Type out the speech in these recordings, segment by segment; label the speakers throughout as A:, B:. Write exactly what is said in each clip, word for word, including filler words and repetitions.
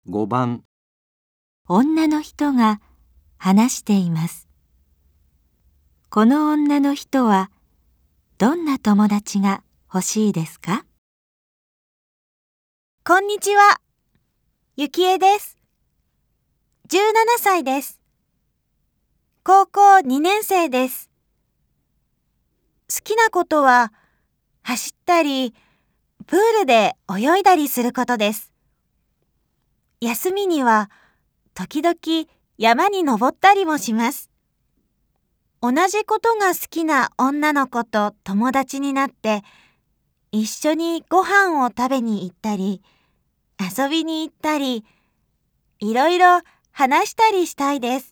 A: ごばん、
B: 女の人が話しています。この女の人はどんな友達が欲しいですか？
C: こんにちは。ゆきえです。じゅうななさいです。高校にねんせいです。好きなことは走ったり、プールで泳いだりすることです。休みには時々山に登ったりもします。同じことが好きな女の子と友達になって、一緒にご飯を食べに行ったり、遊びに行ったり、いろいろ話したりしたいです。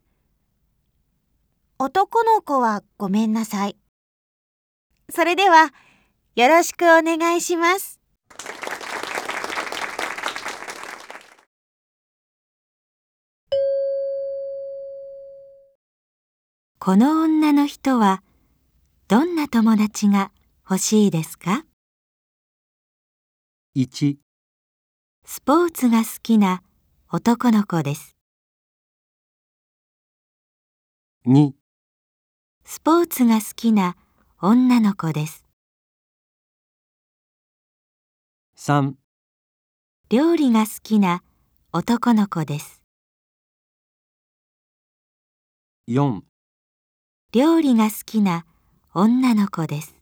C: 男の子はごめんなさい。それでは、よろしくお願いします。
B: この女の人はどんな友達が欲しいですか？
A: いち、
B: スポーツが好きな男の子です。
A: に、
B: スポーツが好きな女の子です。
A: さん、
B: 料理が好きな男の子です。
A: よん、
B: 料理が好きな女の子です。